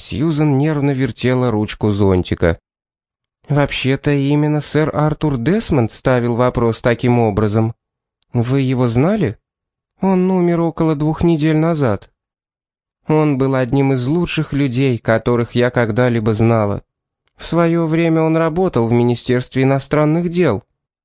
Сьюзен нервно вертела ручку зонтика. «Вообще-то именно сэр Артур Десмонд ставил вопрос таким образом. Вы его знали? Он умер около 2 недель назад. Он был одним из лучших людей, которых я когда-либо знала. В свое время он работал в Министерстве иностранных дел».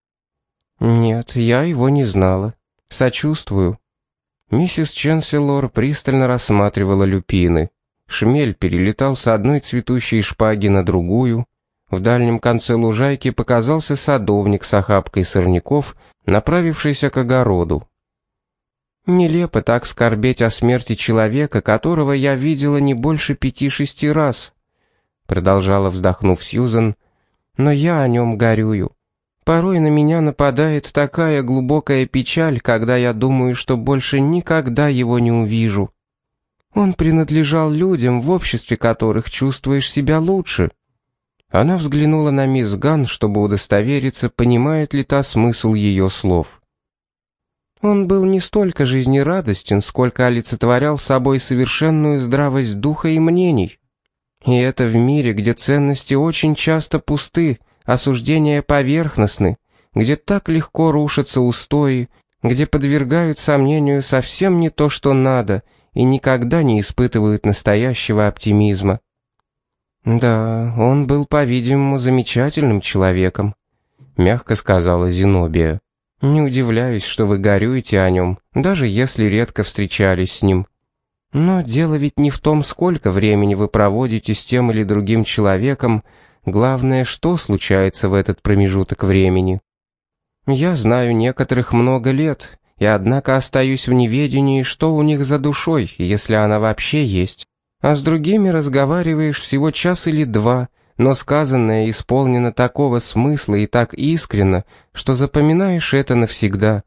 «Нет, я его не знала. Сочувствую». Миссис Ченселор пристально рассматривала люпины. Шмель перелетал с одной цветущей шпаги на другую. В дальнем конце лужайки показался садовник с охапкой сорняков, направившийся к огороду. «Нелепо так скорбеть о смерти человека, которого я видела не больше 5-6 раз», продолжала, вздохнув Сьюзен, «но я о нем горюю. Порой на меня нападает такая глубокая печаль, когда я думаю, что больше никогда его не увижу. Он принадлежал людям, в обществе которых чувствуешь себя лучше». Она взглянула на мисс Ганн, чтобы удостовериться, понимает ли та смысл ее слов. Он был не столько жизнерадостен, сколько олицетворял собой совершенную здравость духа и мнений. И это в мире, где ценности очень часто пусты, осуждения поверхностны, где так легко рушатся устои, где подвергают сомнению совсем не то, что надо, и никогда не испытывают настоящего оптимизма. «Да, он был, по-видимому, замечательным человеком», — мягко сказала Зенобия. «Не удивляюсь, что вы горюете о нем, даже если редко встречались с ним. Но дело ведь не в том, сколько времени вы проводите с тем или другим человеком, главное, что случается в этот промежуток времени. Я знаю некоторых много лет, и однако остаюсь в неведении, что у них за душой, если она вообще есть. А с другими разговариваешь всего час или два, но сказанное исполнено такого смысла и так искренно, что запоминаешь это навсегда».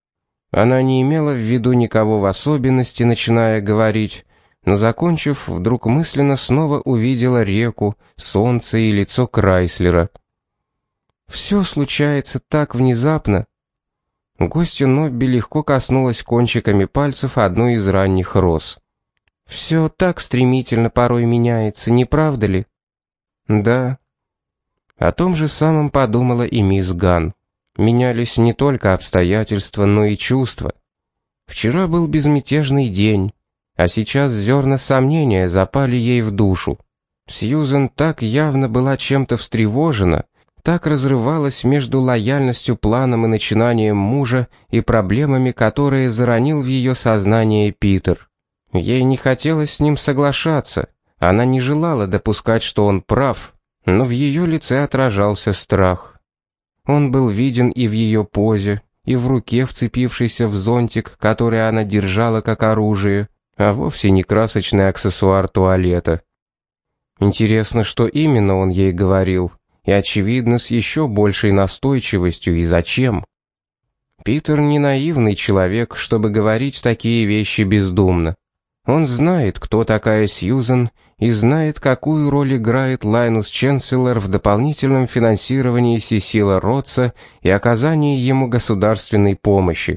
Она не имела в виду никого в особенности, начиная говорить, но, закончив, вдруг мысленно снова увидела реку, солнце и лицо Крайслера. «Все случается так внезапно». Гостья Нобби легко коснулась кончиками пальцев одной из ранних роз. «Все так стремительно порой меняется, не правда ли?» «Да». О том же самом подумала и мисс Ганн. Менялись не только обстоятельства, но и чувства. Вчера был безмятежный день, а сейчас зерна сомнения запали ей в душу. Сьюзен так явно была чем-то встревожена, так разрывалась между лояльностью планам и начинанием мужа и проблемами, которые заронил в ее сознание Питер. Ей не хотелось с ним соглашаться, она не желала допускать, что он прав, но в ее лице отражался страх. Он был виден и в ее позе, и в руке, вцепившейся в зонтик, который она держала как оружие, а вовсе не красочный аксессуар туалета. Интересно, что именно он ей говорил, и, очевидно, с еще большей настойчивостью, и зачем. Питер не наивный человек, чтобы говорить такие вещи бездумно. Он знает, кто такая Сьюзен, и знает, какую роль играет Лайнус Ченселор в дополнительном финансировании Сесила Ротса и оказании ему государственной помощи.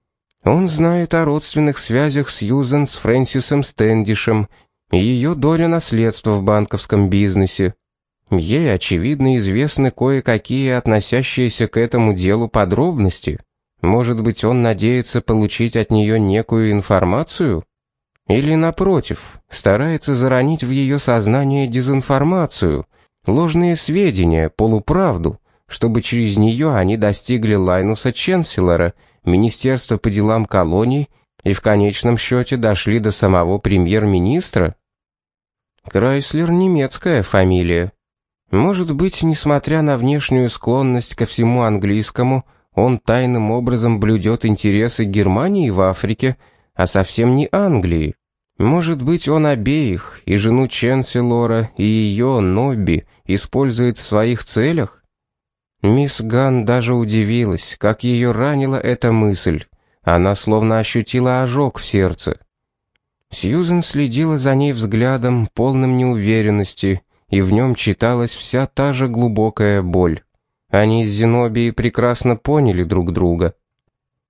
Он знает о родственных связях Сьюзен с Фрэнсисом Стэндишем и ее долю наследства в банковском бизнесе. Ей, очевидно, известны кое-какие относящиеся к этому делу подробности. Может быть, он надеется получить от нее некую информацию? Или, напротив, старается заронить в ее сознание дезинформацию, ложные сведения, полуправду, чтобы через нее они достигли Лайнуса Ченселора, Министерства по делам колоний и в конечном счете дошли до самого премьер-министра? Крайслер — немецкая фамилия. Может быть, несмотря на внешнюю склонность ко всему английскому, он тайным образом блюдет интересы Германии в Африке, а совсем не Англии. Может быть, он обеих, и жену Ченселора, и ее, Нобби, использует в своих целях? Мисс Ганн даже удивилась, как ее ранила эта мысль. Она словно ощутила ожог в сердце. Сьюзен следила за ней взглядом, полным неуверенности, и в нем читалась вся та же глубокая боль. Они с Зенобией прекрасно поняли друг друга.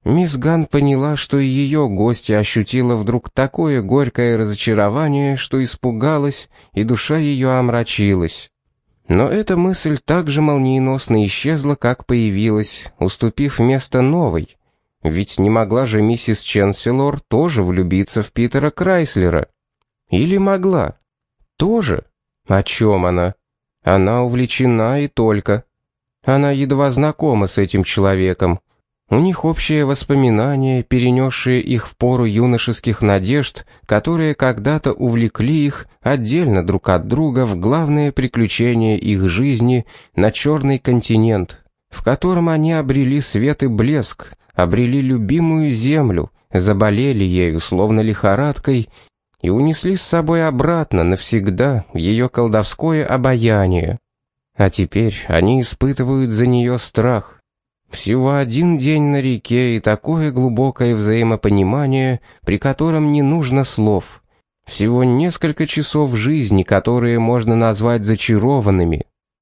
Мисс Ган поняла, что и ее гостья ощутила вдруг такое горькое разочарование, что испугалась, и душа ее омрачилась. Но эта мысль так же молниеносно исчезла, как появилась, уступив место новой. Ведь не могла же миссис Ченселор тоже влюбиться в Питера Крайслера? Или могла? Тоже? О чем она? Она увлечена и только. Она едва знакома с этим человеком. У них общие воспоминания, перенесшие их в пору юношеских надежд, которые когда-то увлекли их отдельно друг от друга в главное приключение их жизни на Черный континент, в котором они обрели свет и блеск, обрели любимую землю, заболели ею словно лихорадкой и унесли с собой обратно навсегда ее колдовское обаяние. А теперь они испытывают за нее страх. Всего один день на реке и такое глубокое взаимопонимание, при котором не нужно слов. Всего несколько часов жизни, которые можно назвать зачарованными.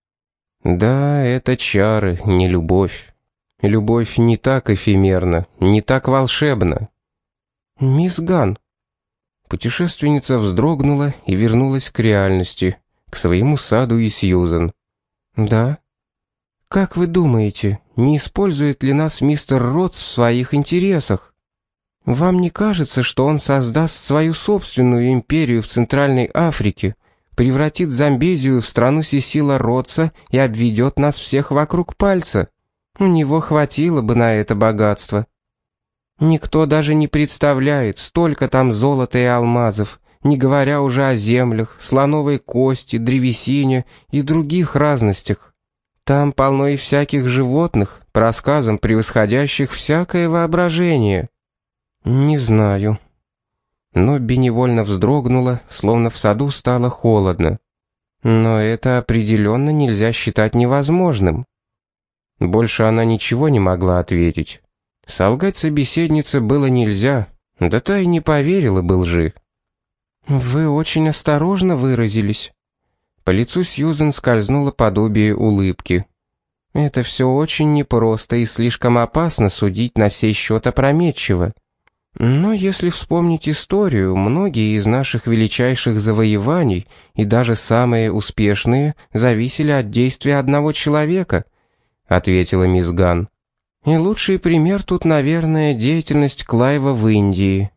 Да, это чары, не любовь. Любовь не так эфемерна, не так волшебна. «Мисс Ган». Путешественница вздрогнула и вернулась к реальности, к своему саду и Сьюзен. «Да?» «Как вы думаете, не использует ли нас мистер Ротс в своих интересах? Вам не кажется, что он создаст свою собственную империю в Центральной Африке, превратит Замбезию в страну Сесила Ротса и обведет нас всех вокруг пальца? У него хватило бы на это богатство. Никто даже не представляет, столько там золота и алмазов, не говоря уже о землях, слоновой кости, древесине и других разностях. Там полно и всяких животных, по рассказам превосходящих всякое воображение. Не знаю». Нобби невольно вздрогнула, словно в саду стало холодно. Но это определенно нельзя считать невозможным. Больше она ничего не могла ответить. Солгать собеседнице было нельзя, да та и не поверила бы лжи. «Вы очень осторожно выразились». По лицу Сьюзен скользнуло подобие улыбки. «Это все очень непросто и слишком опасно судить на сей счет опрометчиво. Но если вспомнить историю, многие из наших величайших завоеваний, и даже самые успешные, зависели от действия одного человека», — ответила мисс Ган. «И лучший пример тут, наверное, деятельность Клайва в Индии».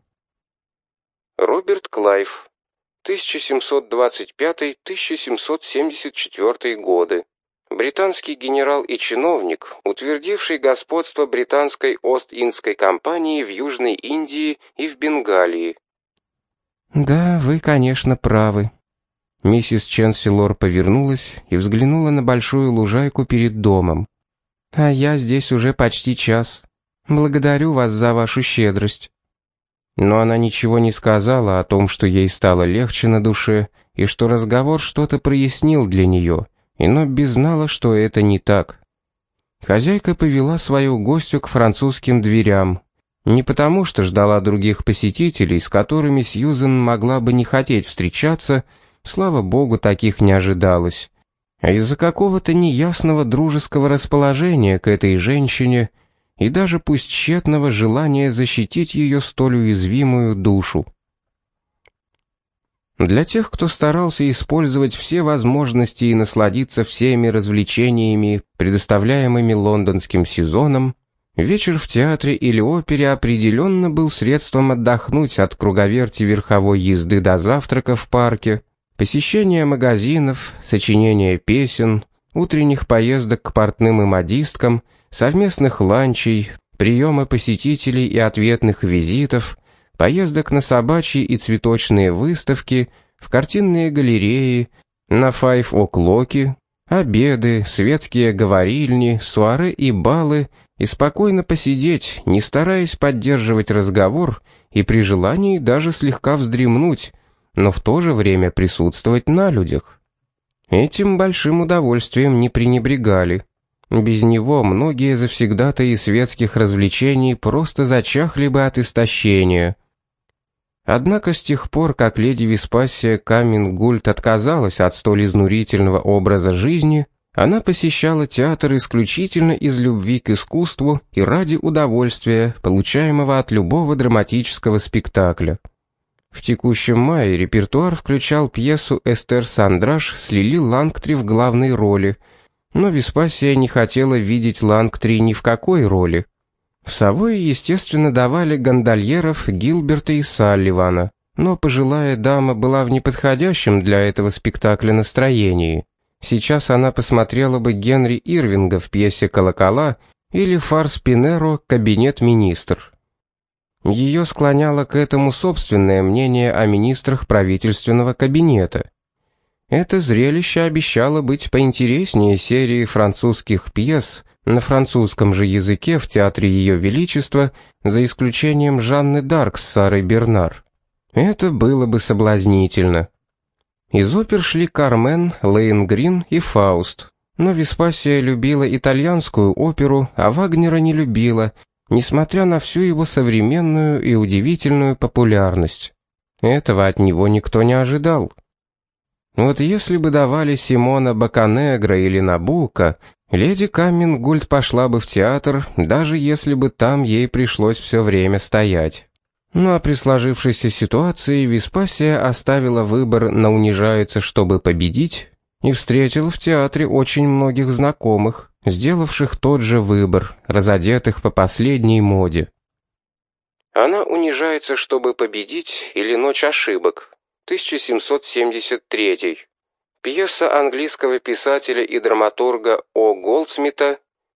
Роберт Клайв, 1725-1774 годы. Британский генерал и чиновник, утвердивший господство британской Ост-Индской компании в Южной Индии и в Бенгалии. «Да, вы, конечно, правы». Миссис Ченселор повернулась и взглянула на большую лужайку перед домом. «А я здесь уже почти час. Благодарю вас за вашу щедрость». Но она ничего не сказала о том, что ей стало легче на душе, и что разговор что-то прояснил для нее, и Нобби знала, что это не так. Хозяйка повела свою гостью к французским дверям. Не потому, что ждала других посетителей, с которыми Сьюзен могла бы не хотеть встречаться, слава богу, таких не ожидалось, а из-за какого-то неясного дружеского расположения к этой женщине и даже пусть тщетного желания защитить ее столь уязвимую душу. Для тех, кто старался использовать все возможности и насладиться всеми развлечениями, предоставляемыми лондонским сезоном, вечер в театре или опере определенно был средством отдохнуть от круговерти верховой езды до завтрака в парке, посещения магазинов, сочинения песен, утренних поездок к портным и модисткам, совместных ланчей, приема посетителей и ответных визитов, поездок на собачьи и цветочные выставки, в картинные галереи, на файв-о'клоки, обеды, светские говорильни, суаре и балы, и спокойно посидеть, не стараясь поддерживать разговор и при желании даже слегка вздремнуть, но в то же время присутствовать на людях. Этим большим удовольствием не пренебрегали. Без него многие завсегдатаи светских развлечений просто зачахли бы от истощения. Однако с тех пор, как леди Веспасия Каммингульд отказалась от столь изнурительного образа жизни, Она посещала театр исключительно из любви к искусству и ради удовольствия, получаемого от любого драматического спектакля. В текущем мае репертуар включал пьесу «Эстер Сандраш» с Лили Лангтри в главной роли, но Веспасия не хотела видеть Лангтри ни в какой роли. В Савойе, естественно, давали гондольеров Гилберта и Салливана, но пожилая дама была в неподходящем для этого спектакля настроении. Сейчас она посмотрела бы Генри Ирвинга в пьесе «Колокола» или фарс Пинеро «Кабинет-министр». Ее склоняло к этому собственное мнение о министрах правительственного кабинета. Это зрелище обещало быть поинтереснее серии французских пьес на французском же языке в Театре Ее Величества, за исключением Жанны д'Арк с Сарой Бернар. Это было бы соблазнительно. Из опер шли «Кармен», «Лоэнгрин» и «Фауст». Но Веспасия любила итальянскую оперу, а Вагнера не любила, несмотря на всю его современную и удивительную популярность. Этого от него никто не ожидал. Вот если бы давали Симона Бокканегро или Набуко, леди Каммингульд пошла бы в театр, даже если бы там ей пришлось все время стоять. Ну а при сложившейся ситуации Веспасия оставила выбор на «Унижается, чтобы победить» и встретила в театре очень многих знакомых, сделавших тот же выбор, разодетых по последней моде. Она унижается, чтобы победить, или «Ночь ошибок», 1773. Пьеса английского писателя и драматурга О. Голдсмита,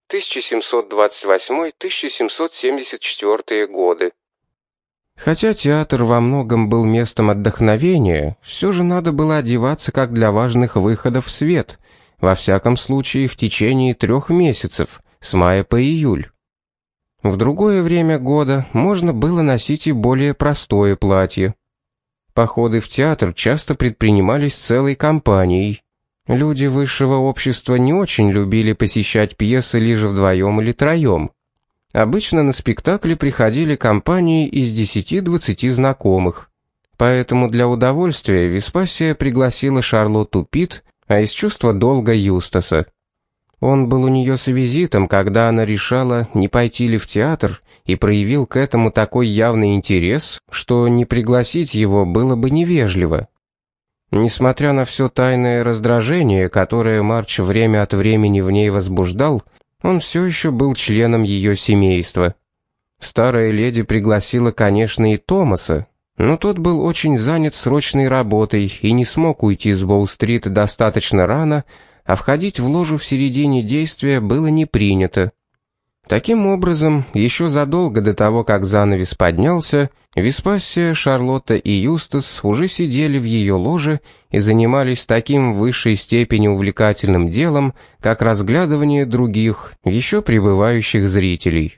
1728-1774 годы. Хотя театр во многом был местом отдохновения, все же надо было одеваться как для важных выходов в свет, во всяком случае в течение 3 месяцев, с мая по июль. В другое время года можно было носить и более простое платье. Походы в театр часто предпринимались целой компанией. Люди высшего общества не очень любили посещать пьесы лишь вдвоем или троем. Обычно на спектакли приходили компании из 10-20 знакомых. Поэтому для удовольствия Веспасия пригласила Шарлотту Питт, а из чувства долга Юстаса. Он был у нее с визитом, когда она решала, не пойти ли в театр, и проявил к этому такой явный интерес, что не пригласить его было бы невежливо. Несмотря на все тайное раздражение, которое Марч время от времени в ней возбуждал, он все еще был членом ее семейства. Старая леди пригласила, конечно, и Томаса, но тот был очень занят срочной работой и не смог уйти с Боу-стрит достаточно рано, а входить в ложу в середине действия было не принято. Таким образом, еще задолго до того, как занавес поднялся, Веспасия, Шарлотта и Юстас уже сидели в ее ложе и занимались таким в высшей степени увлекательным делом, как разглядывание других, еще прибывающих зрителей.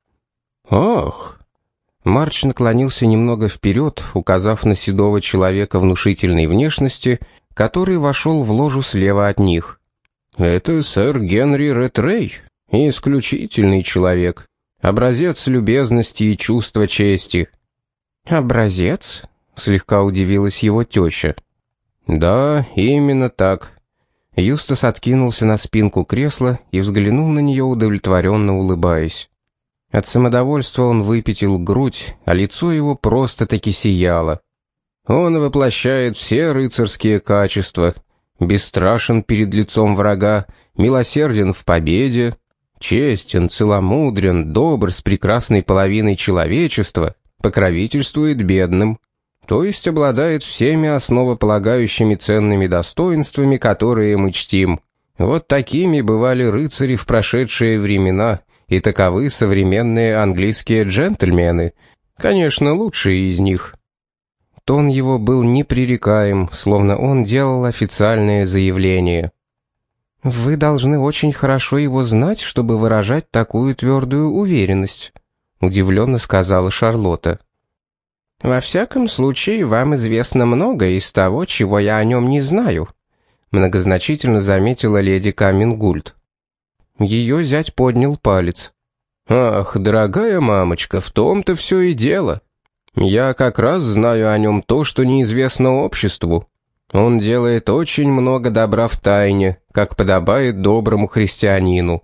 «Ах!» Марч наклонился немного вперед, указав на седого человека внушительной внешности, который вошел в ложу слева от них. «Это сэр Генри Реттрей, исключительный человек, образец любезности и чувства чести». «Образец?» — слегка удивилась его теща. «Да, именно так». Юстас откинулся на спинку кресла и взглянул на нее, удовлетворенно улыбаясь. От самодовольства он выпятил грудь, а лицо его просто-таки сияло. Он воплощает все рыцарские качества, бесстрашен перед лицом врага, милосерден в победе, честен, целомудрен, добр с прекрасной половиной человечества, покровительствует бедным, то есть обладает всеми основополагающими ценными достоинствами, которые мы чтим. Вот такими бывали рыцари в прошедшие времена, и таковы современные английские джентльмены, конечно, лучшие из них. Тон его был непререкаем, словно он делал официальное заявление. «Вы должны очень хорошо его знать, чтобы выражать такую твердую уверенность», — удивленно сказала Шарлотта. «Во всяком случае, вам известно многое из того, чего я о нем не знаю», — многозначительно заметила леди Каммингульд. Ее зять поднял палец. «Ах, дорогая мамочка, в том-то все и дело. Я как раз знаю о нем то, что неизвестно обществу. Он делает очень много добра в тайне, как подобает доброму христианину».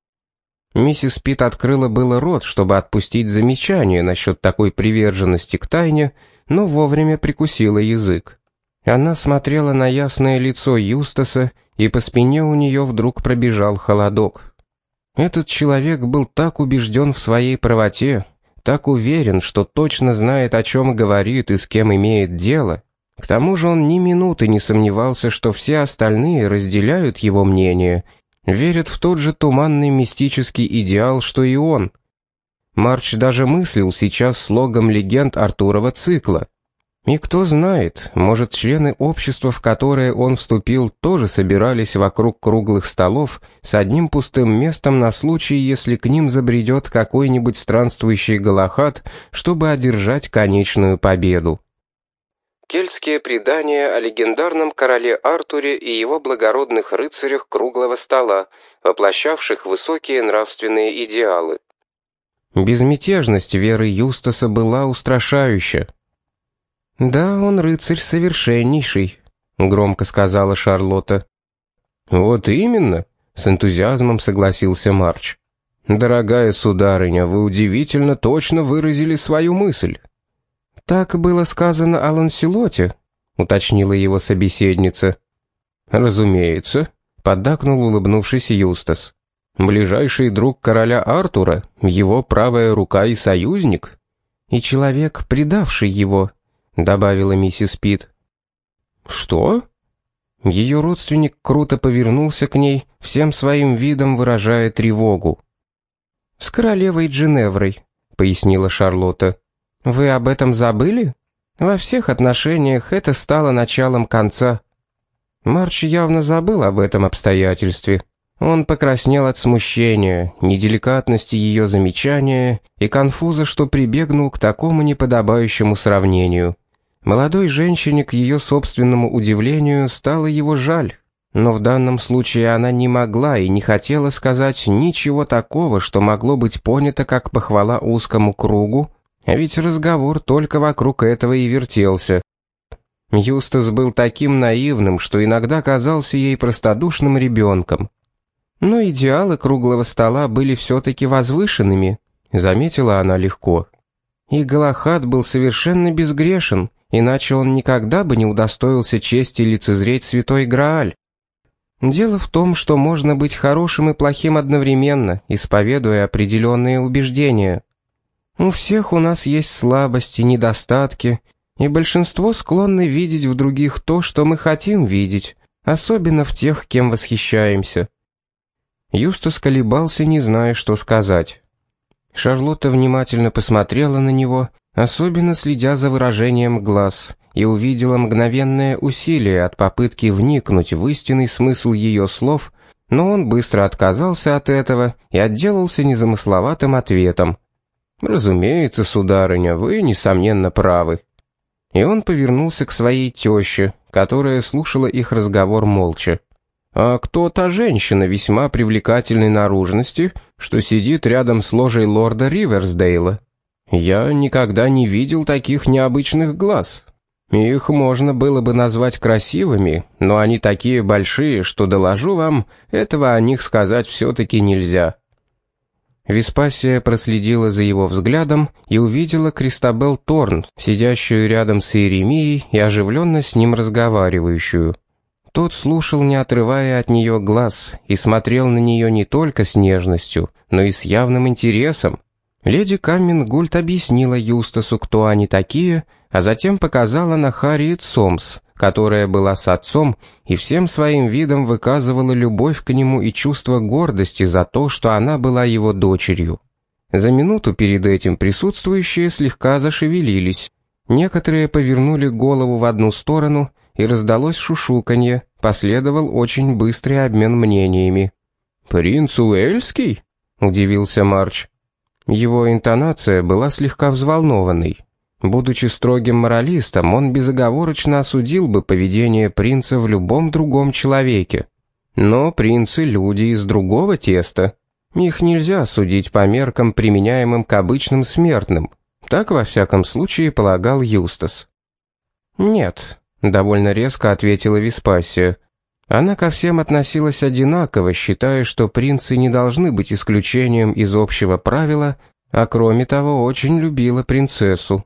Миссис Пит открыла было рот, чтобы отпустить замечание насчет такой приверженности к тайне, но вовремя прикусила язык. Она смотрела на ясное лицо Юстаса, и по спине у нее вдруг пробежал холодок. Этот человек был так убежден в своей правоте, так уверен, что точно знает, о чем говорит и с кем имеет дело. К тому же он ни минуты не сомневался, что все остальные разделяют его мнение, верят в тот же туманный мистический идеал, что и он. Марч даже мыслил сейчас слогом легенд Артурова цикла. И кто знает, может, члены общества, в которое он вступил, тоже собирались вокруг круглых столов с одним пустым местом на случай, если к ним забредет какой-нибудь странствующий Галахад, чтобы одержать конечную победу. Кельтские предания о легендарном короле Артуре и его благородных рыцарях круглого стола, воплощавших высокие нравственные идеалы. Безмятежность веры Юстаса была устрашающа. «Да, он рыцарь совершеннейший», — громко сказала Шарлотта. «Вот именно», — с энтузиазмом согласился Марч. «Дорогая сударыня, вы удивительно точно выразили свою мысль». «Так было сказано о Ланселоте», — уточнила его собеседница. «Разумеется», — поддакнул, улыбнувшись Юстас. «Ближайший друг короля Артура, его правая рука и союзник, и человек, предавший его», — добавила миссис Пит. «Что?» Ее родственник круто повернулся к ней, всем своим видом выражая тревогу. «С королевой Джиневрой», — пояснила Шарлотта. «Вы об этом забыли? Во всех отношениях это стало началом конца». Марч явно забыл об этом обстоятельстве. Он покраснел от смущения, неделикатности ее замечания и конфуза, что прибегнул к такому неподобающему сравнению. Молодой женщине, к ее собственному удивлению, стало его жаль, но в данном случае она не могла и не хотела сказать ничего такого, что могло быть понято как похвала узкому кругу, а ведь разговор только вокруг этого и вертелся. Юстас был таким наивным, что иногда казался ей простодушным ребенком. Но идеалы круглого стола были все-таки возвышенными, заметила она легко. И Галахад был совершенно безгрешен, иначе он никогда бы не удостоился чести лицезреть святой Грааль. Дело в том, что можно быть хорошим и плохим одновременно, исповедуя определенные убеждения. У всех у нас есть слабости, недостатки, и большинство склонны видеть в других то, что мы хотим видеть, особенно в тех, кем восхищаемся. Юстас колебался, не зная, что сказать. Шарлотта внимательно посмотрела на него, особенно следя за выражением глаз, и увидела мгновенное усилие от попытки вникнуть в истинный смысл ее слов, но он быстро отказался от этого и отделался незамысловатым ответом. «Разумеется, сударыня, вы, несомненно, правы». И он повернулся к своей теще, которая слушала их разговор молча. «А кто та женщина весьма привлекательной наружности, что сидит рядом с ложей лорда Риверсдейла? Я никогда не видел таких необычных глаз. Их можно было бы назвать красивыми, но они такие большие, что, доложу вам, этого о них сказать все-таки нельзя». Веспасия проследила за его взглядом и увидела Кристабел Торн, сидящую рядом с Иеремией и оживленно с ним разговаривающую. Тот слушал, не отрывая от нее глаз, и смотрел на нее не только с нежностью, но и с явным интересом. Леди Каммингульд объяснила Юстасу, кто они такие, а затем показала на Харриет Сомс, которая была с отцом и всем своим видом выказывала любовь к нему и чувство гордости за то, что она была его дочерью. За минуту перед этим присутствующие слегка зашевелились. Некоторые повернули голову в одну сторону, и раздалось шушуканье, последовал очень быстрый обмен мнениями. «Принц Уэльский?» — удивился Марч. Его интонация была слегка взволнованной. Будучи строгим моралистом, он безоговорочно осудил бы поведение принца в любом другом человеке. Но принцы — люди из другого теста. Их нельзя судить по меркам, применяемым к обычным смертным. Так, во всяком случае, полагал Юстас. «Нет», — довольно резко ответила Веспасия. Она ко всем относилась одинаково, считая, что принцы не должны быть исключением из общего правила, а кроме того очень любила принцессу.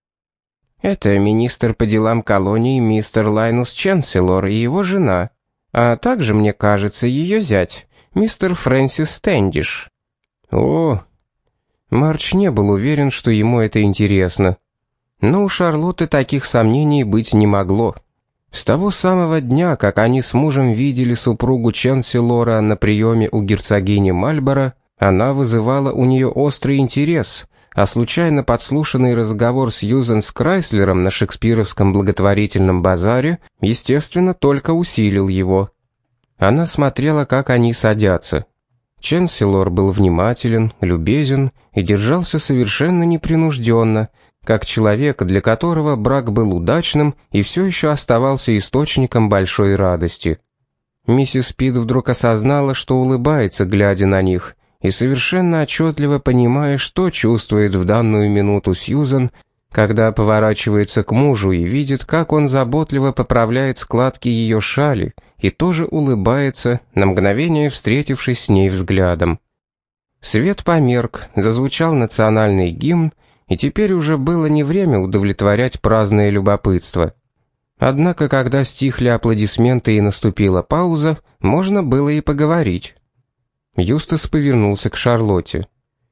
«Это министр по делам колонии мистер Лайнус Ченселор и его жена, а также, мне кажется, ее зять, мистер Фрэнсис Стэндиш». «О!» Марч не был уверен, что ему это интересно. Но у Шарлотты таких сомнений быть не могло. С того самого дня, как они с мужем видели супругу Ченселора на приеме у герцогини Мальборо, она вызывала у нее острый интерес, а случайно подслушанный разговор Сьюзен с Крайслером на шекспировском благотворительном базаре, естественно, только усилил его. Она смотрела, как они садятся. Ченселор был внимателен, любезен и держался совершенно непринужденно, как человек, для которого брак был удачным и все еще оставался источником большой радости. Миссис Пит вдруг осознала, что улыбается, глядя на них, и совершенно отчетливо понимая, что чувствует в данную минуту Сьюзен, когда поворачивается к мужу и видит, как он заботливо поправляет складки ее шали и тоже улыбается, на мгновение встретившись с ней взглядом. Свет померк, зазвучал национальный гимн, и теперь уже было не время удовлетворять праздное любопытство. Однако, когда стихли аплодисменты и наступила пауза, можно было и поговорить. Юстас повернулся к Шарлотте.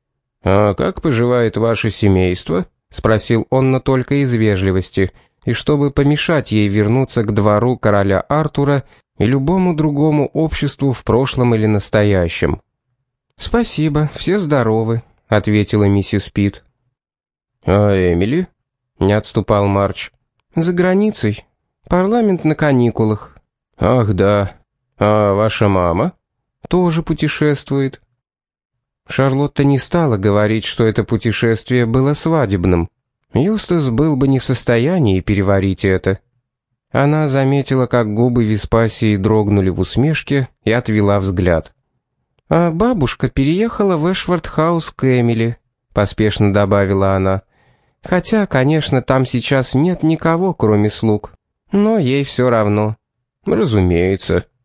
«А как поживает ваше семейство?» — спросил он, но только из вежливости, и чтобы помешать ей вернуться к двору короля Артура и любому другому обществу в прошлом или настоящем. «Спасибо, все здоровы», — ответила миссис Пит. «А Эмили?» — не отступал Марч. «За границей. Парламент на каникулах». «Ах, да. А ваша мама?» «Тоже путешествует». Шарлотта не стала говорить, что это путешествие было свадебным. Юстас был бы не в состоянии переварить это. Она заметила, как губы Веспасии дрогнули в усмешке, и отвела взгляд. «А бабушка переехала в Эшвард-хаус к Эмили», — поспешно добавила она. «Хотя, конечно, там сейчас нет никого, кроме слуг. Но ей все равно». «Разумеется»,